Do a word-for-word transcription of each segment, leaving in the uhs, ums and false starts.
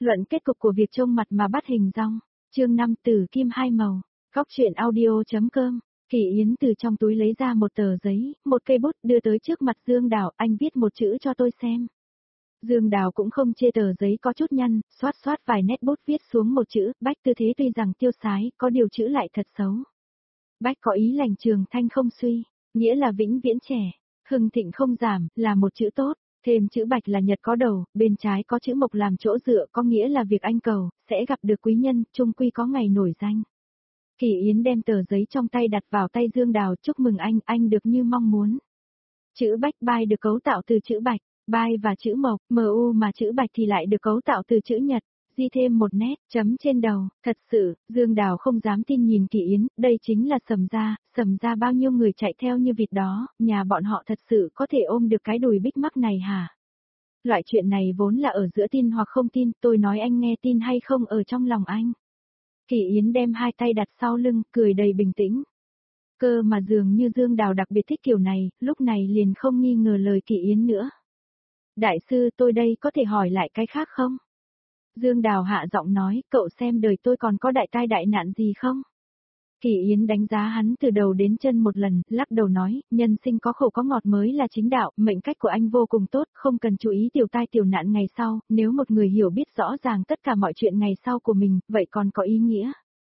Luận kết cục của việc trông mặt mà bắt hình dong. Chương năm Tử Kim hai màu. Góc truyện audio.com. Kỳ Yến từ trong túi lấy ra một tờ giấy, một cây bút đưa tới trước mặt Dương Đào, anh viết một chữ cho tôi xem. Dương Đào cũng không chê tờ giấy có chút nhăn, xoát xoát vài nét bút viết xuống một chữ, Bách tư thế tuy rằng tiêu sái, có điều chữ lại thật xấu. Bách có ý lành trường thanh không suy, nghĩa là vĩnh viễn trẻ, hưng thịnh không giảm, là một chữ tốt. Thêm chữ bạch là nhật có đầu, bên trái có chữ mộc làm chỗ dựa, có nghĩa là việc anh cầu, sẽ gặp được quý nhân, chung quy có ngày nổi danh. Kỳ Yến đem tờ giấy trong tay đặt vào tay Dương Đào, chúc mừng anh, anh được như mong muốn. Chữ bách bai được cấu tạo từ chữ bạch, bai và chữ mộc, mu mà chữ bạch thì lại được cấu tạo từ chữ nhật. Ghi thêm một nét, chấm trên đầu, thật sự, Dương Đào không dám tin nhìn Kỳ Yến, đây chính là Sầm gia, Sầm gia bao nhiêu người chạy theo như vịt đó, nhà bọn họ thật sự có thể ôm được cái đùi bích mắc này hả? Loại chuyện này vốn là ở giữa tin hoặc không tin, tôi nói anh nghe tin hay không ở trong lòng anh. Kỳ Yến đem hai tay đặt sau lưng, cười đầy bình tĩnh. Cơ mà dường như Dương Đào đặc biệt thích kiểu này, lúc này liền không nghi ngờ lời Kỳ Yến nữa. Đại sư, tôi đây có thể hỏi lại cái khác không? Dương Đào hạ giọng nói, cậu xem đời tôi còn có đại tai đại nạn gì không? Kỳ Yến đánh giá hắn từ đầu đến chân một lần, lắc đầu nói, nhân sinh có khổ có ngọt mới là chính đạo, mệnh cách của anh vô cùng tốt, không cần chú ý tiểu tai tiểu nạn ngày sau, nếu một người hiểu biết rõ ràng tất cả mọi chuyện ngày sau của mình, vậy còn có ý nghĩa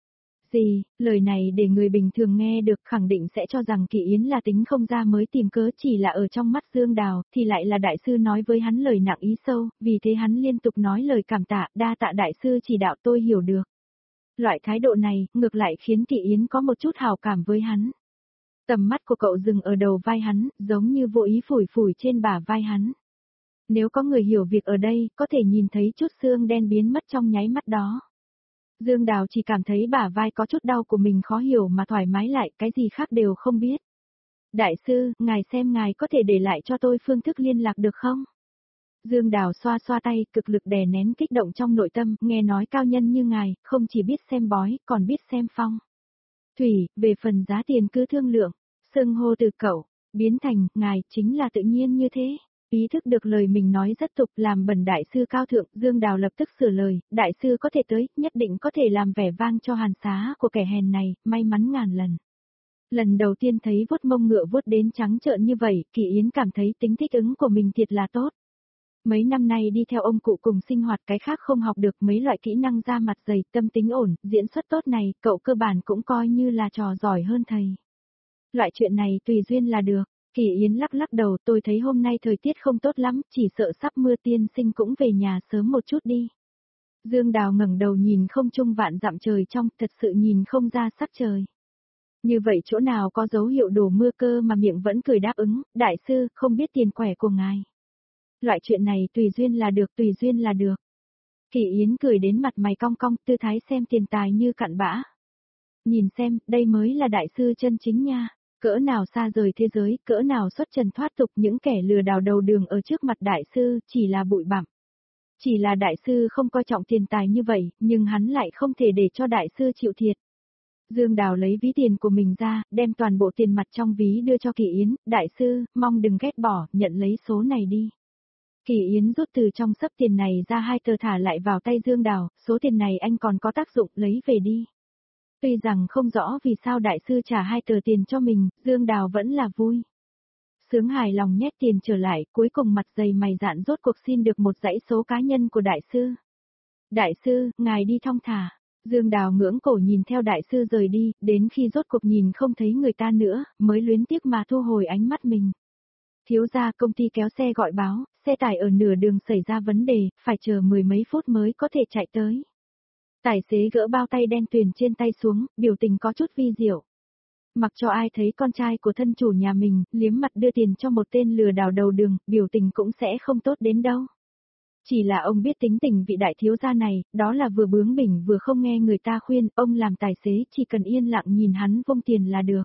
gì? Lời này để người bình thường nghe được khẳng định sẽ cho rằng Kỳ Yến là tính không ra mới tìm cớ, chỉ là ở trong mắt Dương Đào, thì lại là đại sư nói với hắn lời nặng ý sâu, vì thế hắn liên tục nói lời cảm tạ, đa tạ đại sư chỉ đạo tôi hiểu được. Loại thái độ này, ngược lại khiến Kỳ Yến có một chút hào cảm với hắn. Tầm mắt của cậu dừng ở đầu vai hắn, giống như vô ý phủi phủi trên bả vai hắn. Nếu có người hiểu việc ở đây, có thể nhìn thấy chút xương đen biến mất trong nháy mắt đó. Dương Đào chỉ cảm thấy bả vai có chút đau của mình khó hiểu mà thoải mái lại, cái gì khác đều không biết. Đại sư, ngài xem ngài có thể để lại cho tôi phương thức liên lạc được không? Dương Đào xoa xoa tay, cực lực đè nén kích động trong nội tâm, nghe nói cao nhân như ngài, không chỉ biết xem bói, còn biết xem phong thủy, về phần giá tiền cứ thương lượng, xưng hô từ cậu, biến thành, ngài, chính là tự nhiên như thế. Ý thức được lời mình nói rất tục, làm bẩn đại sư cao thượng, Dương Đào lập tức sửa lời, đại sư có thể tới, nhất định có thể làm vẻ vang cho hàn xá của kẻ hèn này, may mắn ngàn lần. Lần đầu tiên thấy vuốt mông ngựa vuốt đến trắng trợn như vậy, Kỳ Yến cảm thấy tính thích ứng của mình thiệt là tốt. Mấy năm nay đi theo ông cụ cùng sinh hoạt, cái khác không học được, mấy loại kỹ năng da mặt dày, tâm tính ổn, diễn xuất tốt này, cậu cơ bản cũng coi như là trò giỏi hơn thầy. Loại chuyện này tùy duyên là được. Kỳ Yến lắc lắc đầu, tôi thấy hôm nay thời tiết không tốt lắm, chỉ sợ sắp mưa, tiên sinh cũng về nhà sớm một chút đi. Dương Đào ngẩng đầu nhìn không trung vạn dặm trời trong, thật sự nhìn không ra sắc trời. Như vậy chỗ nào có dấu hiệu đổ mưa cơ mà miệng vẫn cười đáp ứng, đại sư, không biết tiền quẻ của ngài. Loại chuyện này tùy duyên là được, tùy duyên là được. Kỳ Yến cười đến mặt mày cong cong, tư thái xem tiền tài như cặn bã. Nhìn xem, đây mới là đại sư chân chính nha. Cỡ nào xa rời thế giới, cỡ nào xuất trần thoát tục, những kẻ lừa đảo đầu đường ở trước mặt đại sư, chỉ là bụi bặm. Chỉ là đại sư không coi trọng tiền tài như vậy, nhưng hắn lại không thể để cho đại sư chịu thiệt. Dương Đào lấy ví tiền của mình ra, đem toàn bộ tiền mặt trong ví đưa cho Kỳ Yến, đại sư, mong đừng ghét bỏ, nhận lấy số này đi. Kỳ Yến rút từ trong xấp tiền này ra hai tờ thả lại vào tay Dương Đào, số tiền này anh còn có tác dụng, lấy về đi. Tuy rằng không rõ vì sao đại sư trả hai tờ tiền cho mình, Dương Đào vẫn là vui. Sướng hài lòng nhét tiền trở lại, cuối cùng mặt dày mày dạn rốt cuộc xin được một dãy số cá nhân của đại sư. Đại sư, ngài đi thong thả. Dương Đào ngưỡng cổ nhìn theo đại sư rời đi, đến khi rốt cuộc nhìn không thấy người ta nữa, mới luyến tiếc mà thu hồi ánh mắt mình. Thiếu gia, công ty kéo xe gọi báo, xe tải ở nửa đường xảy ra vấn đề, phải chờ mười mấy phút mới có thể chạy tới. Tài xế gỡ bao tay đen tuyền trên tay xuống, biểu tình có chút vi diệu. Mặc cho ai thấy con trai của thân chủ nhà mình, liếm mặt đưa tiền cho một tên lừa đảo đầu đường, biểu tình cũng sẽ không tốt đến đâu. Chỉ là ông biết tính tình vị đại thiếu gia này, đó là vừa bướng bỉnh vừa không nghe người ta khuyên, ông làm tài xế chỉ cần yên lặng nhìn hắn vung tiền là được.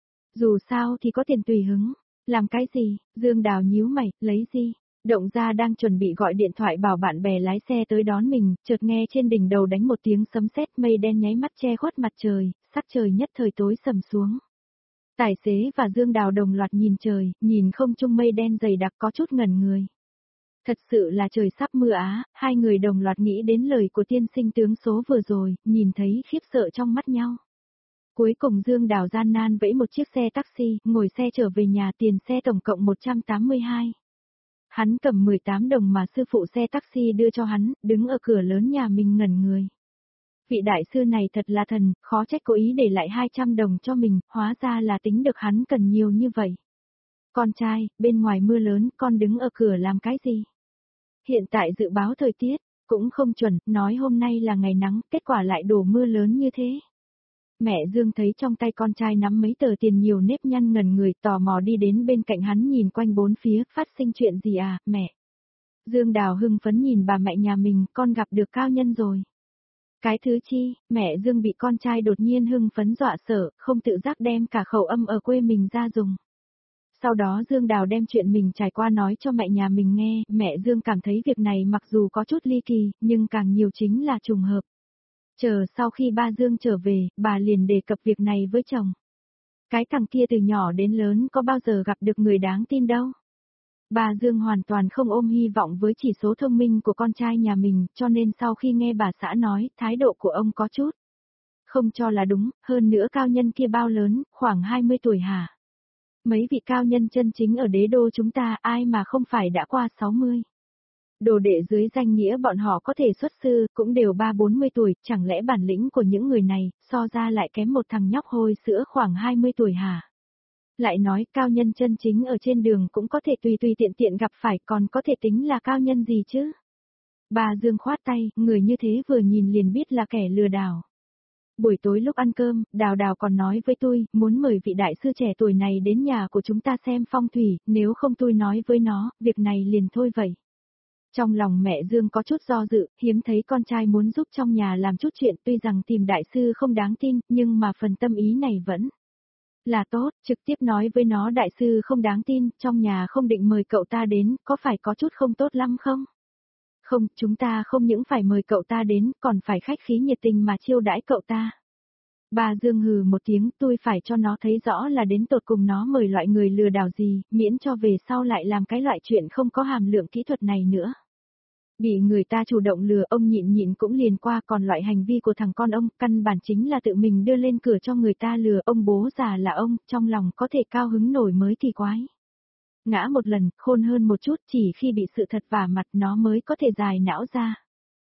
Dù sao thì có tiền tùy hứng. Làm cái gì? Dương Đào nhíu mày, lấy gì? Động Gia đang chuẩn bị gọi điện thoại bảo bạn bè lái xe tới đón mình, chợt nghe trên đỉnh đầu đánh một tiếng sấm sét, mây đen nháy mắt che khuất mặt trời, sắc trời nhất thời tối sầm xuống. Tài xế và Dương Đào đồng loạt nhìn trời, nhìn không trung mây đen dày đặc có chút ngẩn người. Thật sự là trời sắp mưa á, hai người đồng loạt nghĩ đến lời của tiên sinh tướng số vừa rồi, nhìn thấy khiếp sợ trong mắt nhau. Cuối cùng Dương Đào gian nan vẫy một chiếc xe taxi, ngồi xe trở về nhà, tiền xe tổng cộng một trăm tám mươi hai. Hắn cầm mười tám đồng mà sư phụ xe taxi đưa cho hắn, đứng ở cửa lớn nhà mình ngẩn người. Vị đại sư này thật là thần, khó trách cố ý để lại hai trăm đồng cho mình, hóa ra là tính được hắn cần nhiều như vậy. Con trai, bên ngoài mưa lớn, con đứng ở cửa làm cái gì? Hiện tại dự báo thời tiết, cũng không chuẩn, nói hôm nay là ngày nắng, kết quả lại đổ mưa lớn như thế. Mẹ Dương thấy trong tay con trai nắm mấy tờ tiền nhiều nếp nhăn ngẩn người, tò mò đi đến bên cạnh hắn nhìn quanh bốn phía, phát sinh chuyện gì à, mẹ? Dương Đào hưng phấn nhìn bà mẹ nhà mình, con gặp được cao nhân rồi. Cái thứ chi, mẹ Dương bị con trai đột nhiên hưng phấn dọa sợ, không tự giác đem cả khẩu âm ở quê mình ra dùng. Sau đó Dương Đào đem chuyện mình trải qua nói cho mẹ nhà mình nghe, mẹ Dương cảm thấy việc này mặc dù có chút ly kỳ, nhưng càng nhiều chính là trùng hợp. Chờ sau khi ba Dương trở về, bà liền đề cập việc này với chồng. Cái thằng kia từ nhỏ đến lớn có bao giờ gặp được người đáng tin đâu. Bà Dương hoàn toàn không ôm hy vọng với chỉ số thông minh của con trai nhà mình, cho nên sau khi nghe bà xã nói, thái độ của ông có chút không cho là đúng, hơn nữa cao nhân kia bao lớn, khoảng hai mươi tuổi hả? Mấy vị cao nhân chân chính ở đế đô chúng ta ai mà không phải đã qua sáu mươi. Đồ đệ dưới danh nghĩa bọn họ có thể xuất sư, cũng đều ba bốn mươi tuổi, chẳng lẽ bản lĩnh của những người này, so ra lại kém một thằng nhóc hôi sữa khoảng hai mươi tuổi hả? Lại nói cao nhân chân chính ở trên đường cũng có thể tùy tùy tiện tiện gặp phải, còn có thể tính là cao nhân gì chứ? Bà Dương khoát tay, người như thế vừa nhìn liền biết là kẻ lừa đảo. Buổi tối lúc ăn cơm, Đào Đào còn nói với tôi, muốn mời vị đại sư trẻ tuổi này đến nhà của chúng ta xem phong thủy, nếu không tôi nói với nó, việc này liền thôi vậy. Trong lòng mẹ Dương có chút do dự, hiếm thấy con trai muốn giúp trong nhà làm chút chuyện, tuy rằng tìm đại sư không đáng tin, nhưng mà phần tâm ý này vẫn là tốt, trực tiếp nói với nó đại sư không đáng tin, trong nhà không định mời cậu ta đến, có phải có chút không tốt lắm không? Không, chúng ta không những phải mời cậu ta đến, còn phải khách khí nhiệt tình mà chiêu đãi cậu ta. Bà Dương hừ một tiếng, tôi phải cho nó thấy rõ là đến tột cùng nó mời loại người lừa đảo gì, miễn cho về sau lại làm cái loại chuyện không có hàm lượng kỹ thuật này nữa. Bị người ta chủ động lừa ông nhịn nhịn cũng liền qua, còn loại hành vi của thằng con ông, căn bản chính là tự mình đưa lên cửa cho người ta lừa, ông bố già là ông, trong lòng có thể cao hứng nổi mới kỳ quái. Ngã một lần, khôn hơn một chút, chỉ khi bị sự thật vả mặt nó mới có thể dài não ra.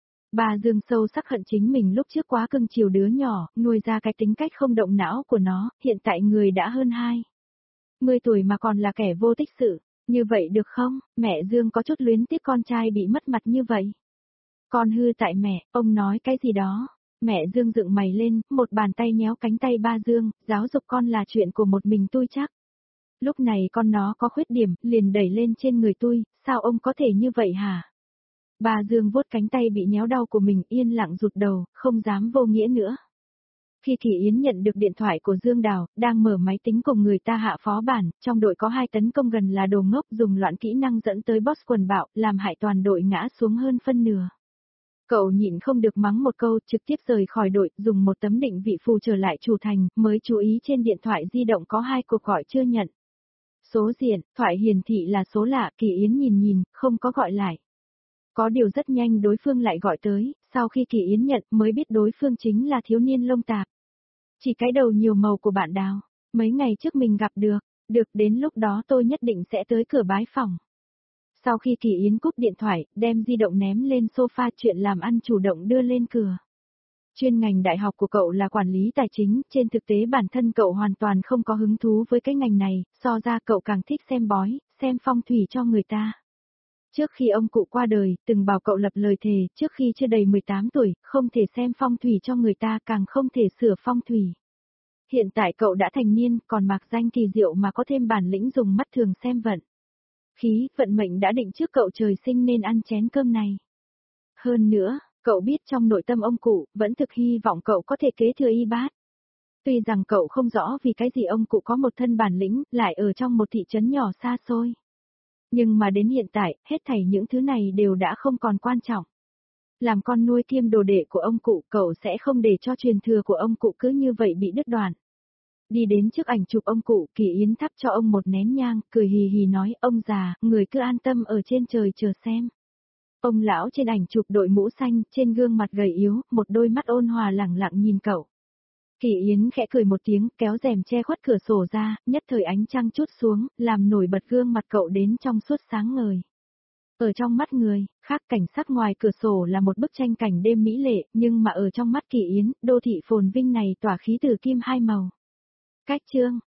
Bà Dương sâu sắc hận chính mình lúc trước quá cưng chiều đứa nhỏ, nuôi ra cái tính cách không động não của nó, hiện tại người đã hơn hai mươi tuổi mà còn là kẻ vô tích sự. Như vậy được không, mẹ Dương có chút luyến tiếc con trai bị mất mặt như vậy. Con hư tại mẹ, ông nói cái gì đó. Mẹ Dương dựng mày lên, một bàn tay nhéo cánh tay ba Dương, giáo dục con là chuyện của một mình tôi chắc. Lúc này con nó có khuyết điểm, liền đẩy lên trên người tôi, sao ông có thể như vậy hả? Ba Dương vuốt cánh tay bị nhéo đau của mình, yên lặng rụt đầu, không dám vô nghĩa nữa. Khi Kỳ Yến nhận được điện thoại của Dương Đào, đang mở máy tính cùng người ta hạ phó bản, trong đội có hai tấn công gần là đồ ngốc dùng loạn kỹ năng dẫn tới boss quần bạo, làm hại toàn đội ngã xuống hơn phân nửa. Cậu nhịn không được mắng một câu, trực tiếp rời khỏi đội, dùng một tấm định vị phù trở lại chủ thành, mới chú ý trên điện thoại di động có hai cuộc gọi chưa nhận. Số diện, thoại hiển thị là số lạ, Kỳ Yến nhìn nhìn, không có gọi lại. Có điều rất nhanh đối phương lại gọi tới, sau khi Kỳ Yến nhận mới biết đối phương chính là thiếu niên lông tạp. Chỉ cái đầu nhiều màu của bạn Đào, mấy ngày trước mình gặp được, được đến lúc đó tôi nhất định sẽ tới cửa bái phòng. Sau khi Kỳ Yến cúp điện thoại, đem di động ném lên sofa, chuyện làm ăn chủ động đưa lên cửa. Chuyên ngành đại học của cậu là quản lý tài chính, trên thực tế bản thân cậu hoàn toàn không có hứng thú với cái ngành này, so ra cậu càng thích xem bói, xem phong thủy cho người ta. Trước khi ông cụ qua đời, từng bảo cậu lập lời thề, trước khi chưa đầy mười tám tuổi, không thể xem phong thủy cho người ta, càng không thể sửa phong thủy. Hiện tại cậu đã thành niên, còn mạc danh kỳ diệu mà có thêm bản lĩnh dùng mắt thường xem vận. Khí, vận mệnh đã định trước cậu trời sinh nên ăn chén cơm này. Hơn nữa, cậu biết trong nội tâm ông cụ, vẫn thực hy vọng cậu có thể kế thừa y bát. Tuy rằng cậu không rõ vì cái gì ông cụ có một thân bản lĩnh, lại ở trong một thị trấn nhỏ xa xôi. Nhưng mà đến hiện tại, hết thảy những thứ này đều đã không còn quan trọng. Làm con nuôi kiêm đồ đệ của ông cụ, cậu sẽ không để cho truyền thừa của ông cụ cứ như vậy bị đứt đoạn. Đi đến trước ảnh chụp ông cụ, Kỳ Yến thắp cho ông một nén nhang, cười hì hì nói, ông già, người cứ an tâm ở trên trời chờ xem. Ông lão trên ảnh chụp đội mũ xanh, trên gương mặt gầy yếu, một đôi mắt ôn hòa lẳng lặng nhìn cậu. Kỳ Yến khẽ cười một tiếng, kéo rèm che khuất cửa sổ ra, nhất thời ánh trăng chút xuống, làm nổi bật gương mặt cậu đến trong suốt sáng ngời. Ở trong mắt người, khác cảnh sắc ngoài cửa sổ là một bức tranh cảnh đêm mỹ lệ, nhưng mà ở trong mắt Kỳ Yến, đô thị phồn vinh này tỏa khí từ kim hai màu. Cách chương